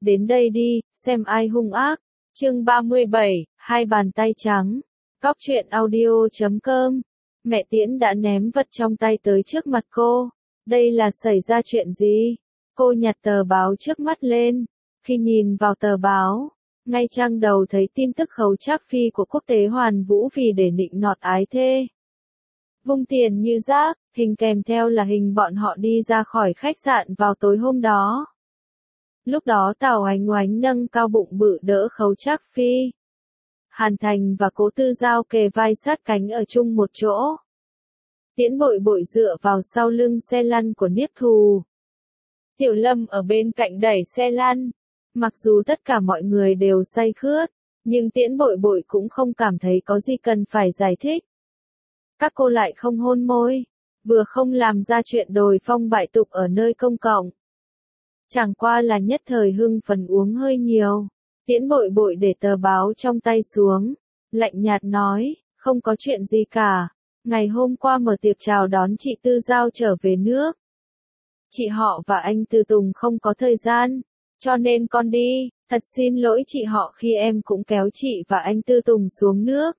đến đây đi, xem ai hung ác. Chương 37, hai bàn tay trắng. Góc truyện audio.com. Mẹ Tiễn đã ném vật trong tay tới trước mặt cô. Đây là xảy ra chuyện gì? Cô nhặt tờ báo trước mắt lên. Khi nhìn vào tờ báo, ngay trang đầu thấy tin tức Khấu Trác Phi của quốc tế hoàn vũ vì để nịnh nọt ái thê. Vung tiền như rác, hình kèm theo là hình bọn họ đi ra khỏi khách sạn vào tối hôm đó. Lúc đó Tào Oánh Oánh nâng cao bụng bự đỡ Khấu Trác Phi. Hàn Thành và Cố Tư Giao kề vai sát cánh ở chung một chỗ. Tiễn Bội Bội dựa vào sau lưng xe lăn của Niếp Thù. Tiểu Lâm ở bên cạnh đẩy xe lăn. Mặc dù tất cả mọi người đều say khướt, nhưng Tiễn Bội Bội cũng không cảm thấy có gì cần phải giải thích. Các cô lại không hôn môi, vừa không làm ra chuyện đồi phong bại tục ở nơi công cộng. Chẳng qua là nhất thời hưng phấn uống hơi nhiều. Tiễn Bội Bội để tờ báo trong tay xuống, lạnh nhạt nói, không có chuyện gì cả. Ngày hôm qua mở tiệc chào đón chị Tư Giao trở về nước. Chị họ và anh Tư Tùng không có thời gian, cho nên con đi. Thật xin lỗi chị họ khi em cũng kéo chị và anh Tư Tùng xuống nước.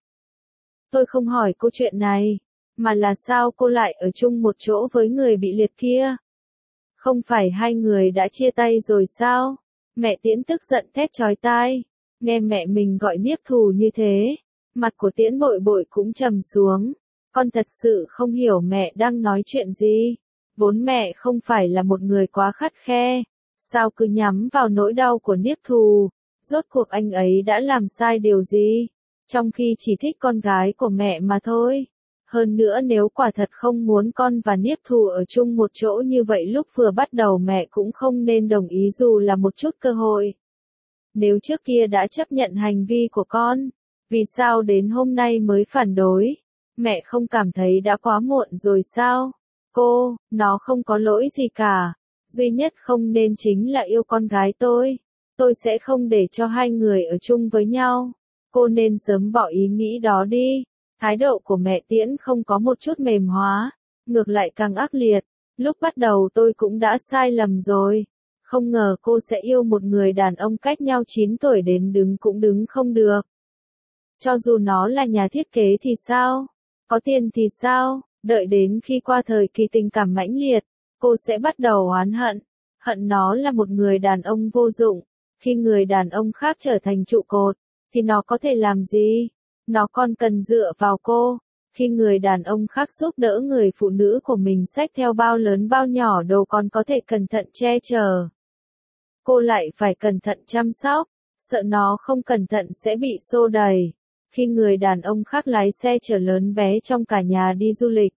Tôi không hỏi cô chuyện này, mà là sao cô lại ở chung một chỗ với người bị liệt kia? Không phải hai người đã chia tay rồi sao? Mẹ Tiễn tức giận thét chói tai. Nghe mẹ mình gọi Niếp Thù như thế, mặt của Tiễn Bội Bội cũng trầm xuống. Con thật sự không hiểu mẹ đang nói chuyện gì. Vốn mẹ không phải là một người quá khắt khe. Sao cứ nhắm vào nỗi đau của Niếp Thù? Rốt cuộc anh ấy đã làm sai điều gì? Trong khi chỉ thích con gái của mẹ mà thôi. Hơn nữa nếu quả thật không muốn con và Niếp Thù ở chung một chỗ như vậy lúc vừa bắt đầu mẹ cũng không nên đồng ý dù là một chút cơ hội. Nếu trước kia đã chấp nhận hành vi của con, vì sao đến hôm nay mới phản đối? Mẹ không cảm thấy đã quá muộn rồi sao? Cô, nó không có lỗi gì cả. Duy nhất không nên chính là yêu con gái tôi. Tôi sẽ không để cho hai người ở chung với nhau. Cô nên sớm bỏ ý nghĩ đó đi. Thái độ của mẹ Tiễn không có một chút mềm hóa, ngược lại càng ác liệt. Lúc bắt đầu tôi cũng đã sai lầm rồi. Không ngờ cô sẽ yêu một người đàn ông cách nhau 9 tuổi đến đứng cũng đứng không được. Cho dù nó là nhà thiết kế thì sao? Có tiền thì sao? Đợi đến khi qua thời kỳ tình cảm mãnh liệt, cô sẽ bắt đầu oán hận. Hận nó là một người đàn ông vô dụng. Khi người đàn ông khác trở thành trụ cột, thì nó có thể làm gì? Nó còn cần dựa vào cô. Khi người đàn ông khác giúp đỡ người phụ nữ của mình xách theo bao lớn bao nhỏ đồ còn có thể cẩn thận che chở. Cô lại phải cẩn thận chăm sóc, sợ nó không cẩn thận sẽ bị xô đẩy. Khi người đàn ông khác lái xe chở lớn bé trong cả nhà đi du lịch,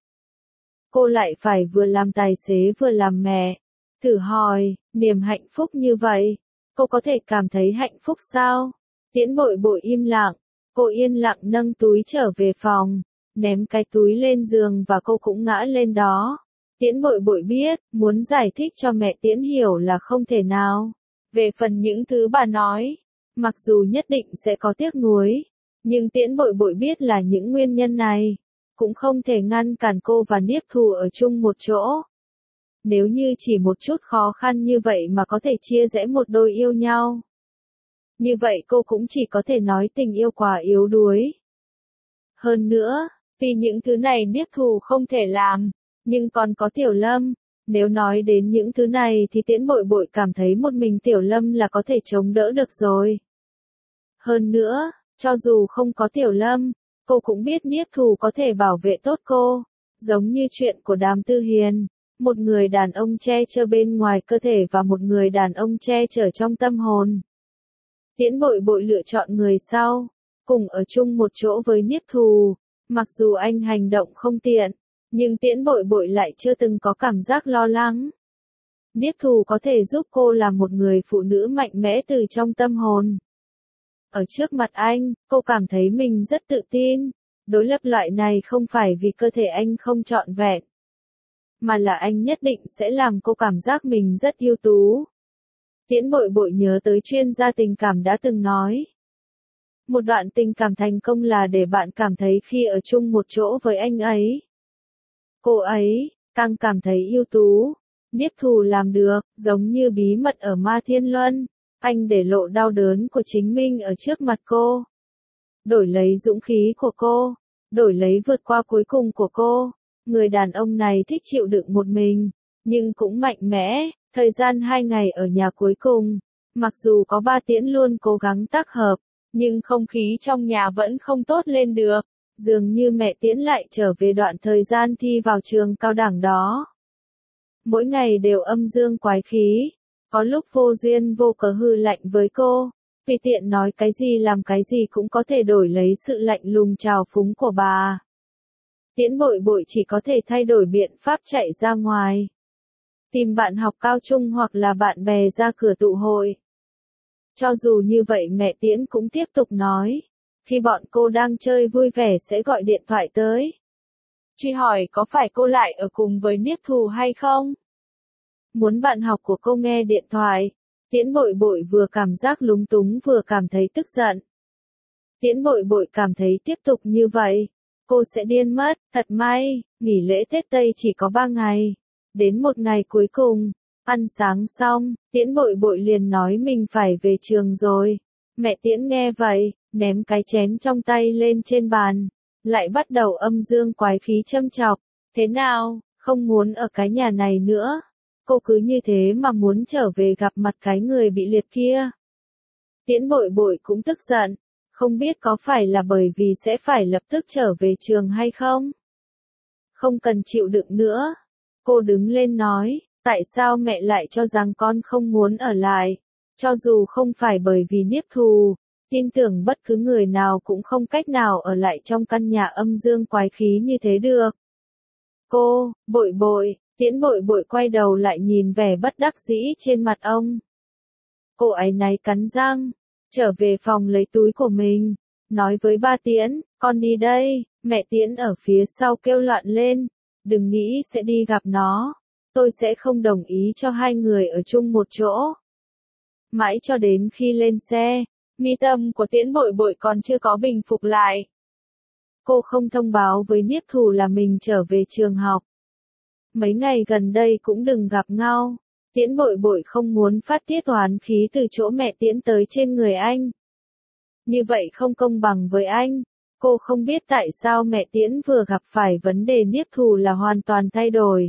cô lại phải vừa làm tài xế vừa làm mẹ. Thử hỏi, niềm hạnh phúc như vậy, cô có thể cảm thấy hạnh phúc sao? Tiễn Bội Bội im lặng. Cô yên lặng nâng túi trở về phòng, ném cái túi lên giường và cô cũng ngã lên đó. Tiễn Bội Bội biết, muốn giải thích cho mẹ Tiễn hiểu là không thể nào. Về phần những thứ bà nói, mặc dù nhất định sẽ có tiếc nuối, nhưng Tiễn Bội Bội biết là những nguyên nhân này cũng không thể ngăn cản cô và Niếp Thù ở chung một chỗ. Nếu như chỉ một chút khó khăn như vậy mà có thể chia rẽ một đôi yêu nhau, như vậy cô cũng chỉ có thể nói tình yêu quá yếu đuối. Hơn nữa, vì những thứ này Niếp Thù không thể làm, nhưng còn có Tiểu Lâm. Nếu nói đến những thứ này thì Tiễn Bội Bội cảm thấy một mình Tiểu Lâm là có thể chống đỡ được rồi. Hơn nữa, cho dù không có Tiểu Lâm, cô cũng biết Niếp Thù có thể bảo vệ tốt cô. Giống như chuyện của Đàm Tư Hiền, một người đàn ông che chở bên ngoài cơ thể và một người đàn ông che chở trong tâm hồn. Tiễn Bội Bội lựa chọn người sau, cùng ở chung một chỗ với Niếp Thù. Mặc dù anh hành động không tiện, nhưng Tiễn Bội Bội lại chưa từng có cảm giác lo lắng. Niếp Thù có thể giúp cô làm một người phụ nữ mạnh mẽ từ trong tâm hồn. Ở trước mặt anh, cô cảm thấy mình rất tự tin. Đối lập loại này không phải vì cơ thể anh không trọn vẹn, mà là anh nhất định sẽ làm cô cảm giác mình rất ưu tú. Tiễn Bội Bội nhớ tới chuyên gia tình cảm đã từng nói. Một đoạn tình cảm thành công là để bạn cảm thấy khi ở chung một chỗ với anh ấy, cô ấy càng cảm thấy ưu tú. Niếp Thù làm được, giống như bí mật ở Ma Thiên Luân. Anh để lộ đau đớn của chính mình ở trước mặt cô. Đổi lấy dũng khí của cô. Đổi lấy vượt qua cuối cùng của cô. Người đàn ông này thích chịu đựng một mình, nhưng cũng mạnh mẽ. Thời gian 2 ngày ở nhà cuối cùng, mặc dù có Ba Tiễn luôn cố gắng tác hợp, nhưng không khí trong nhà vẫn không tốt lên được. Dường như mẹ Tiễn lại trở về đoạn thời gian thi vào trường cao đẳng đó. Mỗi ngày đều âm dương quái khí, có lúc vô duyên vô cớ hư lạnh với cô, tùy tiện nói cái gì làm cái gì cũng có thể đổi lấy sự lạnh lùng trào phúng của bà. Tiễn Bội Bội chỉ có thể thay đổi biện pháp chạy ra ngoài. Tìm bạn học cao trung hoặc là bạn bè ra cửa tụ hội. Cho dù như vậy mẹ Tiễn cũng tiếp tục nói. Khi bọn cô đang chơi vui vẻ sẽ gọi điện thoại tới. Truy hỏi có phải cô lại ở cùng với Niếp Thù hay không? Muốn bạn học của cô nghe điện thoại. Tiễn Bội Bội vừa cảm giác lúng túng vừa cảm thấy tức giận. Tiễn Bội Bội cảm thấy tiếp tục như vậy, cô sẽ điên mất. Thật may, nghỉ lễ Tết Tây chỉ có 3 ngày. Đến một ngày cuối cùng, ăn sáng xong, Tiễn Bội Bội liền nói mình phải về trường rồi. Mẹ Tiễn nghe vậy, ném cái chén trong tay lên trên bàn, lại bắt đầu âm dương quái khí châm chọc. Thế nào, không muốn ở cái nhà này nữa? Cô cứ như thế mà muốn trở về gặp mặt cái người bị liệt kia. Tiễn Bội Bội cũng tức giận, không biết có phải là bởi vì sẽ phải lập tức trở về trường hay không? Không cần chịu đựng nữa. Cô đứng lên nói, tại sao mẹ lại cho rằng con không muốn ở lại? Cho dù không phải bởi vì Niếp Thù, tin tưởng bất cứ người nào cũng không cách nào ở lại trong căn nhà âm dương quái khí như thế được. Cô, Bội Bội, Tiễn Bội Bội quay đầu lại nhìn vẻ bất đắc dĩ trên mặt ông. Cô áy náy cắn răng, trở về phòng lấy túi của mình, nói với Ba Tiễn, con đi đây. Mẹ Tiễn ở phía sau kêu loạn lên, đừng nghĩ sẽ đi gặp nó, tôi sẽ không đồng ý cho hai người ở chung một chỗ. Mãi cho đến khi lên xe, mi tâm của Tiễn Bội Bội còn chưa có bình phục lại. Cô không thông báo với Niếp Thù là mình trở về trường học. Mấy ngày gần đây cũng đừng gặp nhau. Tiễn Bội Bội không muốn phát tiết oán khí từ chỗ mẹ Tiễn tới trên người anh. Như vậy không công bằng với anh. Cô không biết tại sao mẹ Tiễn vừa gặp phải vấn đề Niếp Thù là hoàn toàn thay đổi.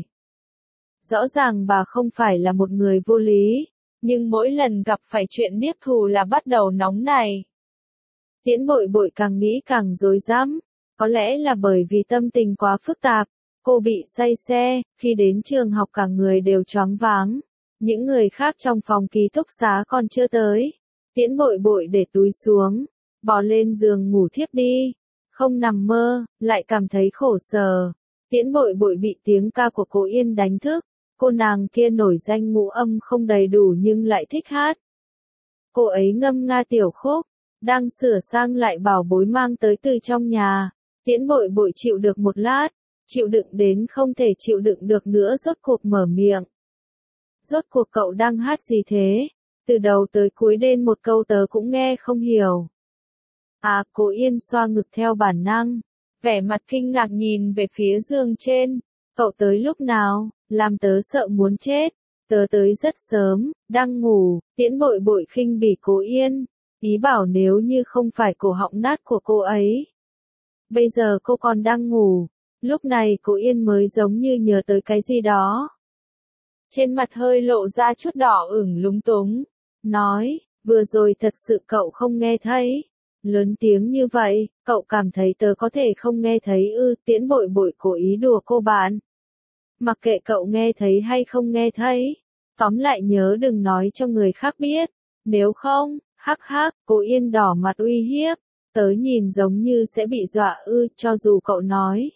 Rõ ràng bà không phải là một người vô lý, nhưng mỗi lần gặp phải chuyện Niếp Thù là bắt đầu nóng này. Tiễn Bội Bội càng nghĩ càng rối rắm, có lẽ là bởi vì tâm tình quá phức tạp. Cô bị say xe, khi đến trường học cả người đều choáng váng. Những người khác trong phòng ký túc xá còn chưa tới. Tiễn Bội Bội để túi xuống, bò lên giường ngủ thiếp đi. Không nằm mơ, lại cảm thấy khổ sở. Tiễn Bội Bội bị tiếng ca của cô Yên đánh thức. Cô nàng kia nổi danh ngũ âm không đầy đủ nhưng lại thích hát. Cô ấy ngâm nga tiểu khúc, đang sửa sang lại bảo bối mang tới từ trong nhà. Tiễn Bội Bội chịu được một lát, chịu đựng đến không thể chịu đựng được nữa rốt cuộc mở miệng. Rốt cuộc cậu đang hát gì thế? Từ đầu tới cuối đến một câu tớ cũng nghe không hiểu. À, cô Yên xoa ngực theo bản năng, vẻ mặt kinh ngạc nhìn về phía giường trên. Cậu tới lúc nào? Làm tớ sợ muốn chết. Tớ tới rất sớm, đang ngủ. Tiễn Bội Bội khinh bỉ cô Yên, ý bảo nếu như không phải cổ họng nát của cô ấy. Bây giờ cô còn đang ngủ. Lúc này cô Yên mới giống như nhớ tới cái gì đó. Trên mặt hơi lộ ra chút đỏ ửng lúng túng. Nói, vừa rồi thật sự cậu không nghe thấy. Lớn tiếng như vậy, cậu cảm thấy tớ có thể không nghe thấy ư? Tiễn Bội Bội cố ý đùa cô bạn. Mặc kệ cậu nghe thấy hay không nghe thấy. Tóm lại nhớ đừng nói cho người khác biết. Nếu không, hắc hắc, cô Yên đỏ mặt uy hiếp. Tớ nhìn giống như sẽ bị dọa ư? Cho dù cậu nói,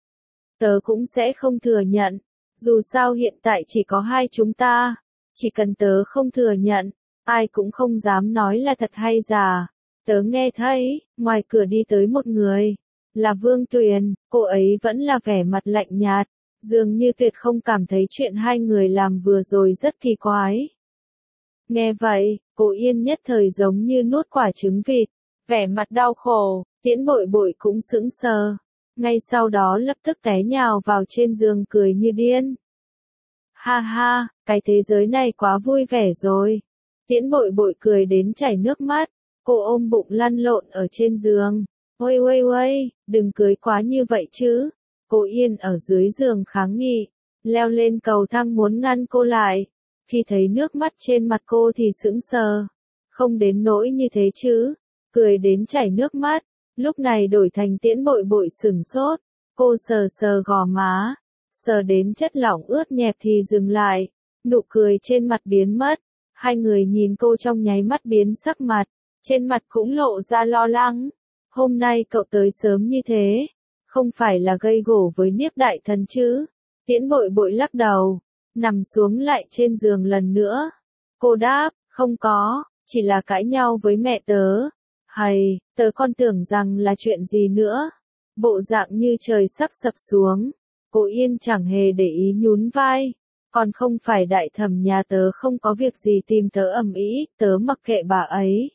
tớ cũng sẽ không thừa nhận. Dù sao hiện tại chỉ có hai chúng ta. Chỉ cần tớ không thừa nhận, ai cũng không dám nói là thật hay giả. Tớ nghe thấy, ngoài cửa đi tới một người. Là Vương Tuyền, cô ấy vẫn là vẻ mặt lạnh nhạt. Dường như tuyệt không cảm thấy chuyện hai người làm vừa rồi rất kỳ quái. Nghe vậy, cô Yên nhất thời giống như nuốt quả trứng vịt. Vẻ mặt đau khổ, Tiễn Bội Bội cũng sững sờ. Ngay sau đó lập tức té nhào vào trên giường cười như điên. Ha ha, cái thế giới này quá vui vẻ rồi. Tiễn Bội Bội cười đến chảy nước mắt, cô ôm bụng lăn lộn ở trên giường. Ôi ôi ôi, đừng cưới quá như vậy chứ. Cô Yên ở dưới giường kháng nghị, leo lên cầu thang muốn ngăn cô lại. Khi thấy nước mắt trên mặt cô thì sững sờ. Không đến nỗi như thế chứ, cười đến chảy nước mắt. Lúc này đổi thành Tiễn Bội Bội sửng sốt, cô sờ sờ gò má, sờ đến chất lỏng ướt nhẹp thì dừng lại, nụ cười trên mặt biến mất. Hai người nhìn cô trong nháy mắt biến sắc mặt, trên mặt cũng lộ ra lo lắng. Hôm nay cậu tới sớm như thế, không phải là gây gổ với Niếp đại thần chứ? Tiễn Bội Bội lắc đầu, nằm xuống lại trên giường lần nữa. Cô đáp, không có, chỉ là cãi nhau với mẹ tớ. Hay, tớ còn tưởng rằng là chuyện gì nữa. Bộ dạng như trời sắp sập xuống. Cô Yên chẳng hề để ý nhún vai. Còn không phải đại thẩm nhà tớ không có việc gì tìm tớ ầm ĩ, tớ mặc kệ bà ấy.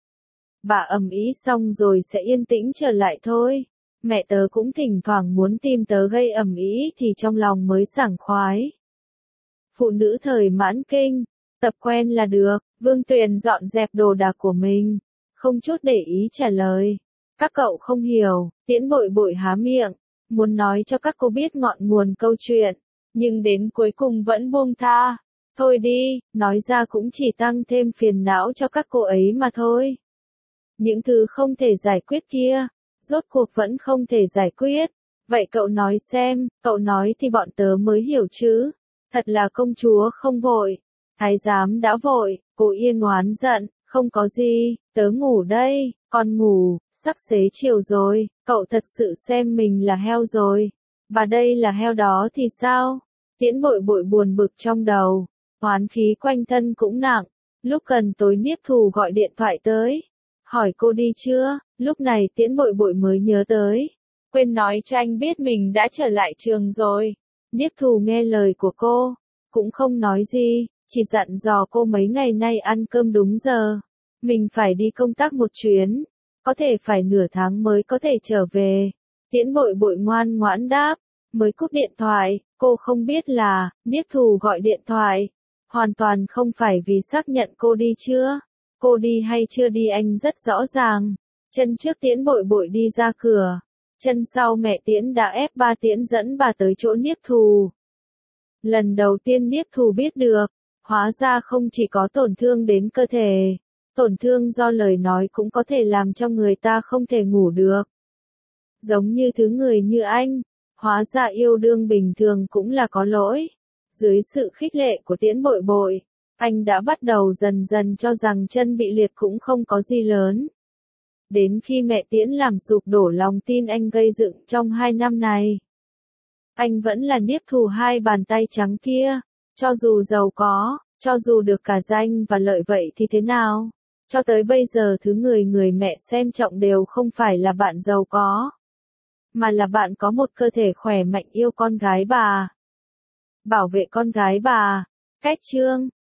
Bà ầm ĩ xong rồi sẽ yên tĩnh trở lại thôi. Mẹ tớ cũng thỉnh thoảng muốn tìm tớ gây ầm ĩ thì trong lòng mới sảng khoái. Phụ nữ thời mãn kinh, tập quen là được. Vương Tuyền dọn dẹp đồ đạc của mình, không chút để ý trả lời. Các cậu không hiểu. Tiễn Bội Bội há miệng, muốn nói cho các cô biết ngọn nguồn câu chuyện, nhưng đến cuối cùng vẫn buông tha. Thôi đi, nói ra cũng chỉ tăng thêm phiền não cho các cô ấy mà thôi. Những thứ không thể giải quyết kia, rốt cuộc vẫn không thể giải quyết. Vậy cậu nói xem, cậu nói thì bọn tớ mới hiểu chứ. Thật là công chúa không vội, thái giám đã vội. Cô Yên oán giận, không có gì, tớ ngủ đây, con ngủ, sắp xế chiều rồi, cậu thật sự xem mình là heo rồi. Bà đây là heo đó thì sao? Tiễn Bội Bội buồn bực trong đầu, oán khí quanh thân cũng nặng. Lúc gần tối Niếp Thù gọi điện thoại tới, hỏi cô đi chưa. Lúc này Tiễn Bội Bội mới nhớ tới, quên nói cho anh biết mình đã trở lại trường rồi. Niếp Thù nghe lời của cô, cũng không nói gì, chỉ dặn dò cô mấy ngày nay ăn cơm đúng giờ. Mình phải đi công tác một chuyến, có thể phải nửa tháng mới có thể trở về. Tiễn Bội Bội ngoan ngoãn đáp, mới cúp điện thoại, cô không biết là, Niếp Thù gọi điện thoại. Hoàn toàn không phải vì xác nhận cô đi chưa. Cô đi hay chưa đi anh rất rõ ràng. Chân trước Tiễn Bội Bội đi ra cửa, chân sau mẹ Tiễn đã ép ba Tiễn dẫn bà tới chỗ Niếp Thù. Lần đầu tiên Niếp Thù biết được, hóa ra không chỉ có tổn thương đến cơ thể, tổn thương do lời nói cũng có thể làm cho người ta không thể ngủ được. Giống như thứ người như anh, hóa ra yêu đương bình thường cũng là có lỗi. Dưới sự khích lệ của Tiễn Bội Bội, anh đã bắt đầu dần dần cho rằng chân bị liệt cũng không có gì lớn. Đến khi mẹ Tiễn làm sụp đổ lòng tin anh gây dựng trong 2 năm này. Anh vẫn là Niếp Thù hai bàn tay trắng kia. Cho dù giàu có, cho dù được cả danh và lợi vậy thì thế nào? Cho tới bây giờ thứ người mẹ xem trọng đều không phải là bạn giàu có, mà là bạn có một cơ thể khỏe mạnh yêu con gái bà. Bảo vệ con gái bà. Cách chương